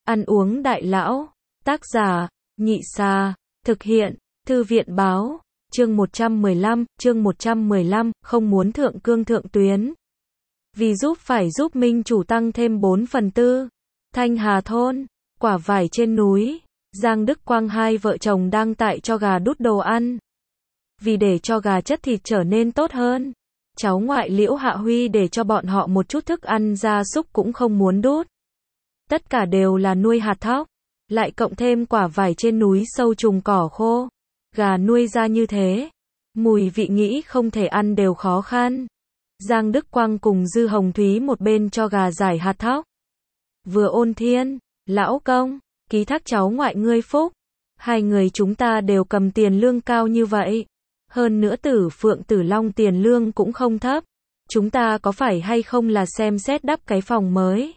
Ăn uống đại lão. Tác giả, Nhị Xà. Thực hiện, Thư viện báo. Chương 115, không muốn thượng cương thượng tuyến. Vì giúp phải giúp minh chủ tăng thêm 4/4. Thanh Hà thôn, quả vải trên núi. Giang Đức Quang hai vợ chồng đang tại cho gà đút đồ ăn. Vì để cho gà chất thịt trở nên tốt hơn, cháu ngoại Liễu Hạ Huy để cho bọn họ một chút thức ăn gia súc cũng không muốn đút. Tất cả đều là nuôi hạt thóc, lại cộng thêm quả vải trên núi sâu trùng cỏ khô. Gà nuôi ra như thế, mùi vị nghĩ không thể ăn đều khó khăn. Giang Đức Quang cùng Dư Hồng Thúy một bên cho gà giải hạt thóc, vừa ôn thiên, lão công, ký thác cháu ngoại ngươi phúc. Hai người chúng ta đều cầm tiền lương cao như vậy. Hơn nữa Tử Phượng Tử Long tiền lương cũng không thấp. Chúng ta có phải hay không là xem xét đắp cái phòng mới?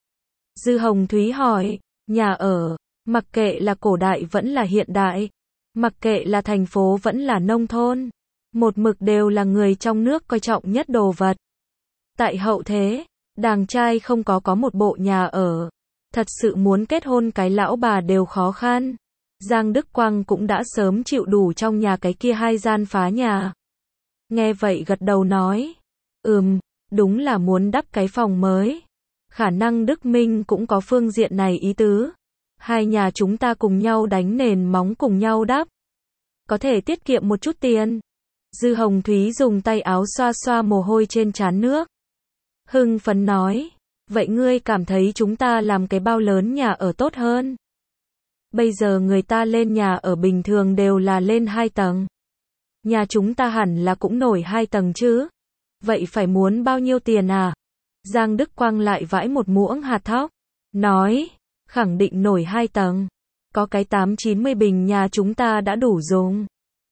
Dư Hồng Thúy hỏi, nhà ở, mặc kệ là cổ đại vẫn là hiện đại, mặc kệ là thành phố vẫn là nông thôn, một mực đều là người trong nước coi trọng nhất đồ vật. Tại hậu thế, đàng trai không có một bộ nhà ở, thật sự muốn kết hôn cái lão bà đều khó khăn. Giang Đức Quang cũng đã sớm chịu đủ trong nhà cái kia 2 gian phá nhà. Nghe vậy gật đầu nói, đúng là muốn đắp cái phòng mới. Khả năng Đức Minh cũng có phương diện này ý tứ. Hai nhà chúng ta cùng nhau đánh nền móng cùng nhau đắp, có thể tiết kiệm một chút tiền. Dư Hồng Thúy dùng tay áo xoa xoa mồ hôi trên trán nước. Hưng phấn nói, vậy ngươi cảm thấy chúng ta làm cái bao lớn nhà ở tốt hơn? Bây giờ người ta lên nhà ở bình thường đều là lên 2 tầng. Nhà chúng ta hẳn là cũng nổi 2 tầng chứ. Vậy phải muốn bao nhiêu tiền à? Giang Đức Quang lại vãi một muỗng hạt thóc, nói, khẳng định nổi 2 tầng. Có cái 8-90 bình nhà chúng ta đã đủ dùng.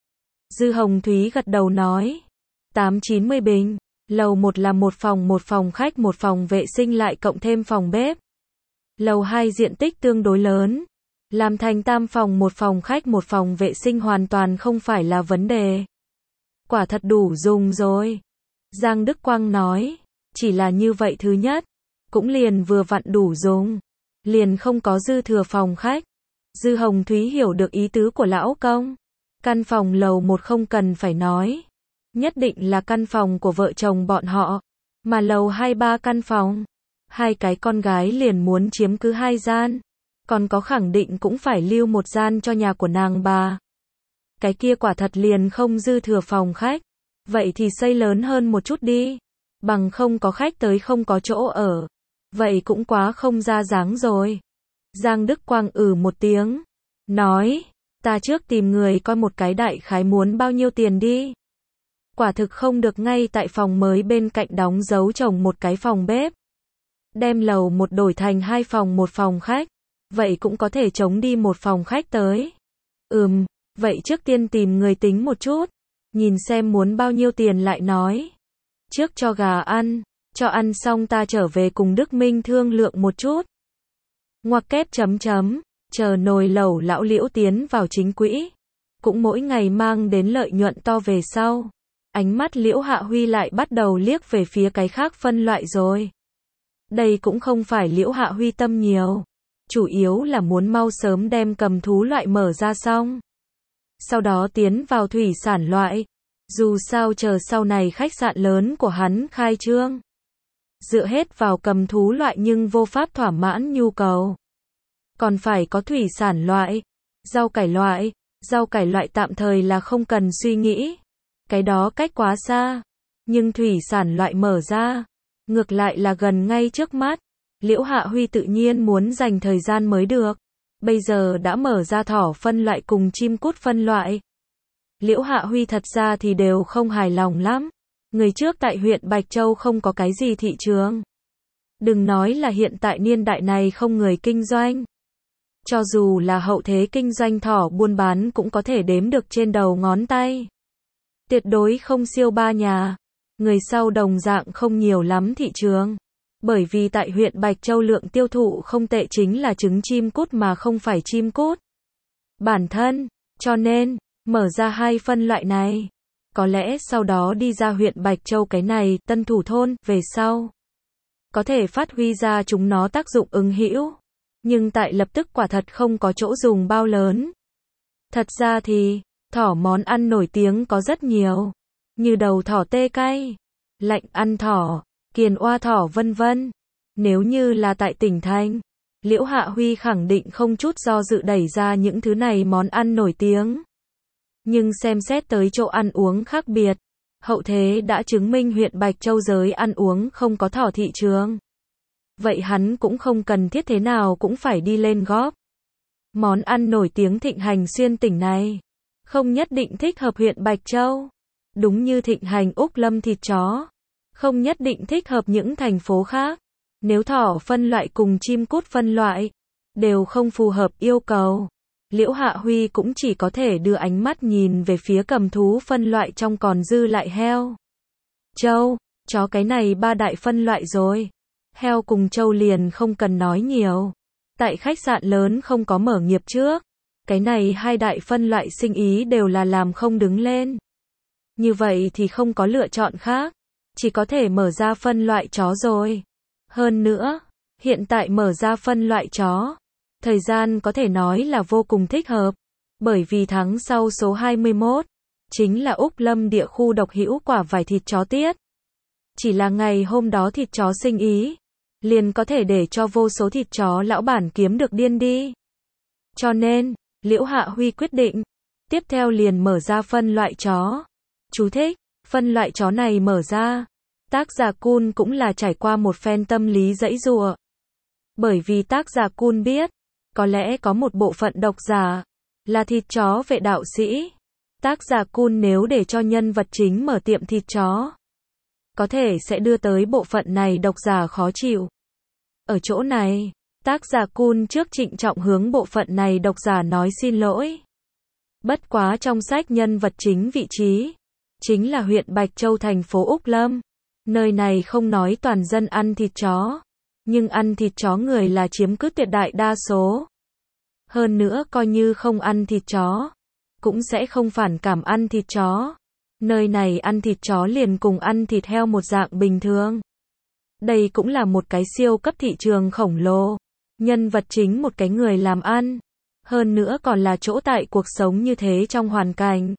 Dư Hồng Thúy gật đầu nói, 8-90 bình, lầu 1 là một phòng khách, một phòng vệ sinh lại cộng thêm phòng bếp. Lầu 2 diện tích tương đối lớn, làm thành 3 phòng, một phòng khách một phòng vệ sinh hoàn toàn không phải là vấn đề. Quả thật đủ dùng rồi. Giang Đức Quang nói, chỉ là như vậy thứ nhất, cũng liền vừa vặn đủ dùng, liền không có dư thừa phòng khách. Dư Hồng Thúy hiểu được ý tứ của lão công. Căn phòng lầu 1 không cần phải nói, nhất định là căn phòng của vợ chồng bọn họ, mà lầu 2-3 căn phòng, 2 cái con gái liền muốn chiếm cứ 2 gian, còn có khẳng định cũng phải lưu 1 gian cho nhà của nàng bà. Cái kia quả thật liền không dư thừa phòng khách, vậy thì xây lớn hơn một chút đi, bằng không có khách tới không có chỗ ở, vậy cũng quá không ra dáng rồi. Giang Đức Quang một tiếng, nói, ta trước tìm người coi một cái đại khái muốn bao nhiêu tiền đi. Quả thực không được ngay tại phòng mới bên cạnh đóng dấu trồng một cái phòng bếp. Đem lầu 1 đổi thành 2 phòng một phòng khách, vậy cũng có thể chống đi một phòng khách tới. Vậy trước tiên tìm người tính một chút, nhìn xem muốn bao nhiêu tiền lại nói. Trước cho gà ăn, cho ăn xong ta trở về cùng Đức Minh thương lượng một chút. Ngoặc kép chờ nồi lẩu lão Liễu tiến vào chính quỹ, cũng mỗi ngày mang đến lợi nhuận to về sau. Ánh mắt Liễu Hạ Huy lại bắt đầu liếc về phía cái khác phân loại rồi. Đây cũng không phải Liễu Hạ Huy tâm nhiều, chủ yếu là muốn mau sớm đem cầm thú loại mở ra xong, sau đó tiến vào thủy sản loại. Dù sao chờ sau này khách sạn lớn của hắn khai trương, dựa hết vào cầm thú loại nhưng vô pháp thỏa mãn nhu cầu. Còn phải có thủy sản loại, rau cải loại tạm thời là không cần suy nghĩ, cái đó cách quá xa. Nhưng thủy sản loại mở ra, ngược lại là gần ngay trước mắt. Liễu Hạ Huy tự nhiên muốn dành thời gian mới được. Bây giờ đã mở ra thỏ phân loại cùng chim cút phân loại. Liễu Hạ Huy thật ra thì đều không hài lòng lắm. Người trước tại huyện Bạch Châu không có cái gì thị trường. Đừng nói là hiện tại niên đại này không người kinh doanh. Cho dù là hậu thế kinh doanh thỏ buôn bán cũng có thể đếm được trên đầu ngón tay. Tuyệt đối không siêu 3 nhà. Người sau đồng dạng không nhiều lắm thị trường. Bởi vì tại huyện Bạch Châu lượng tiêu thụ không tệ chính là trứng chim cút mà không phải chim cút bản thân, cho nên mở ra 2 phân loại này. Có lẽ sau đó đi ra huyện Bạch Châu cái này Tân Thủ thôn về sau, có thể phát huy ra chúng nó tác dụng ứng hữu. nhưng tại lập tức quả thật không có chỗ dùng bao lớn. Thật ra thì, thỏ món ăn nổi tiếng có rất nhiều, như đầu thỏ tê cay, lạnh ăn thỏ, kiền oa thỏ vân vân. Nếu như là tại tỉnh thành, Liễu Hạ Huy khẳng định không chút do dự đẩy ra những thứ này món ăn nổi tiếng. Nhưng xem xét tới chỗ ăn uống khác biệt, hậu thế đã chứng minh huyện Bạch Châu giới ăn uống không có thỏ thị trường. Vậy hắn cũng không cần thiết thế nào cũng phải đi lên góp. Món ăn nổi tiếng thịnh hành xuyên tỉnh này, không nhất định thích hợp huyện Bạch Châu. Đúng như thịnh hành Úc Lâm thịt chó, không nhất định thích hợp những thành phố khác. Nếu thỏ phân loại cùng chim cút phân loại, đều không phù hợp yêu cầu, Liễu Hạ Huy cũng chỉ có thể đưa ánh mắt nhìn về phía cầm thú phân loại trong còn dư lại heo, trâu, chó cái này ba đại phân loại rồi. Heo cùng trâu liền không cần nói nhiều. Tại khách sạn lớn không có mở nghiệp trước, cái này hai đại phân loại sinh ý đều là làm không đứng lên. Như vậy thì không có lựa chọn khác, chỉ có thể mở ra phân loại chó rồi. Hơn nữa, hiện tại mở ra phân loại chó, thời gian có thể nói là vô cùng thích hợp, bởi vì tháng sau số 21, chính là Úc Lâm địa khu độc hữu quả vải thịt chó tiết. Chỉ là ngày hôm đó thịt chó sinh ý, liền có thể để cho vô số thịt chó lão bản kiếm được điên đi. Cho nên, Liễu Hạ Huy quyết định, tiếp theo liền mở ra phân loại chó. Chú thích, phân loại chó này mở ra, tác giả Kun cũng là trải qua một phen tâm lý giãy giụa. Bởi vì tác giả Kun biết, có lẽ có một bộ phận độc giả, là thịt chó vệ đạo sĩ. Tác giả Kun nếu để cho nhân vật chính mở tiệm thịt chó, có thể sẽ đưa tới bộ phận này độc giả khó chịu. Ở chỗ này, tác giả Kun trước trịnh trọng hướng bộ phận này độc giả nói xin lỗi. Bất quá trong sách nhân vật chính vị trí, chính là huyện Bạch Châu thành phố Úc Lâm. Nơi này không nói toàn dân ăn thịt chó, nhưng ăn thịt chó người là chiếm cứ tuyệt đại đa số. Hơn nữa coi như không ăn thịt chó, cũng sẽ không phản cảm ăn thịt chó. Nơi này ăn thịt chó liền cùng ăn thịt heo một dạng bình thường. Đây cũng là một cái siêu cấp thị trường khổng lồ. Nhân vật chính một cái người làm ăn. Hơn nữa còn là chỗ tại cuộc sống như thế trong hoàn cảnh.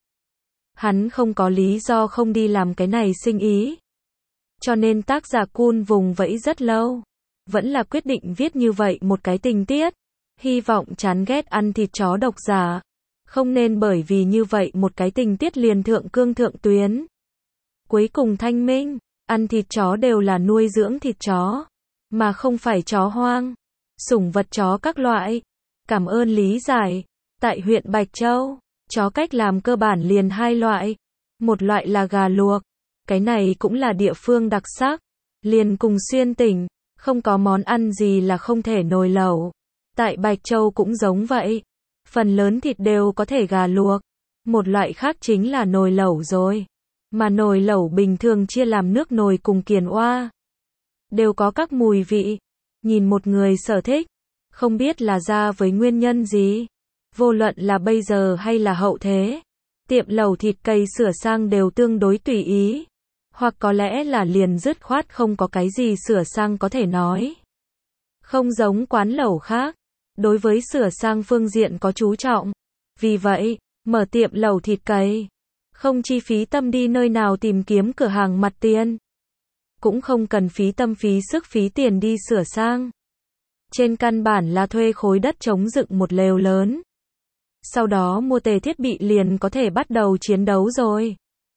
Hắn không có lý do không đi làm cái này sinh ý. Cho nên tác giả Kun vùng vẫy rất lâu. Vẫn là quyết định viết như vậy một cái tình tiết. Hy vọng chán ghét ăn thịt chó độc giả. Không nên bởi vì như vậy một cái tình tiết liền thượng cương thượng tuyến. Cuối cùng thanh minh, ăn thịt chó đều là nuôi dưỡng thịt chó, mà không phải chó hoang, sủng vật chó các loại. Cảm ơn lý giải. Tại huyện Bạch Châu, chó cách làm cơ bản liền hai loại. Một loại là gà luộc, cái này cũng là địa phương đặc sắc. Liền cùng xuyên tỉnh, không có món ăn gì là không thể nồi lẩu. Tại Bạch Châu cũng giống vậy. Phần lớn thịt đều có thể gà luộc. Một loại khác chính là nồi lẩu rồi. Mà nồi lẩu bình thường chia làm nước nồi cùng kiền oa. Đều có các mùi vị. Nhìn một người sở thích. Không biết là ra với nguyên nhân gì. Vô luận là bây giờ hay là hậu thế. Tiệm lẩu thịt cây sửa sang đều tương đối tùy ý. Hoặc có lẽ là liền dứt khoát không có cái gì sửa sang có thể nói. Không giống quán lẩu khác. Đối với sửa sang phương diện có chú trọng. Vì vậy, mở tiệm lẩu thịt cầy, không chi phí tâm đi nơi nào tìm kiếm cửa hàng mặt tiền. Cũng không cần phí tâm phí sức phí tiền đi sửa sang. Trên căn bản là thuê khối đất trống dựng một lều lớn. Sau đó mua tề thiết bị liền có thể bắt đầu chiến đấu rồi.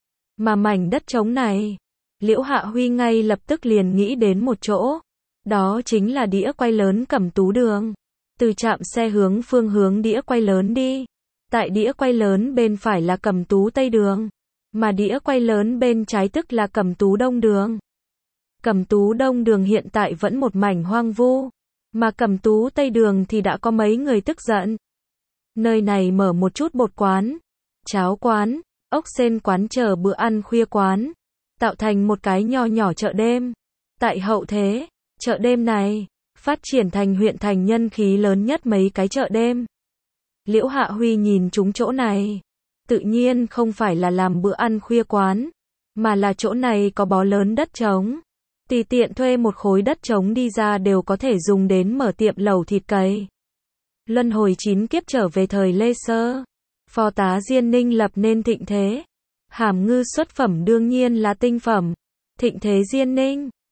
Mà mảnh đất trống này, Liễu Hạ Huy ngay lập tức liền nghĩ đến một chỗ. Đó chính là đĩa quay lớn Cẩm Tú Đường. Từ trạm xe hướng phương hướng đĩa quay lớn đi. Tại đĩa quay lớn bên phải là Cẩm Tú Tây Đường. Mà đĩa quay lớn bên trái tức là Cẩm Tú Đông Đường. Cẩm Tú Đông Đường hiện tại vẫn một mảnh hoang vu. Mà Cẩm Tú Tây Đường thì đã có mấy người tức giận. Nơi này mở một chút bột quán, cháo quán, ốc sên quán chờ bữa ăn khuya quán. Tạo thành một cái nho nhỏ chợ đêm. Tại hậu thế, chợ đêm này phát triển thành huyện thành nhân khí lớn nhất mấy cái chợ đêm. Liễu Hạ Huy nhìn chúng chỗ này, tự nhiên không phải là làm bữa ăn khuya quán, mà là chỗ này có bó lớn đất trống. Tùy tiện thuê một khối đất trống đi ra đều có thể dùng đến mở tiệm lẩu thịt cầy. Luân hồi 9 kiếp trở về thời Lê Sơ. Phò tá Diên Ninh lập nên thịnh thế. Hàm ngư xuất phẩm đương nhiên là tinh phẩm. Thịnh thế Diên Ninh.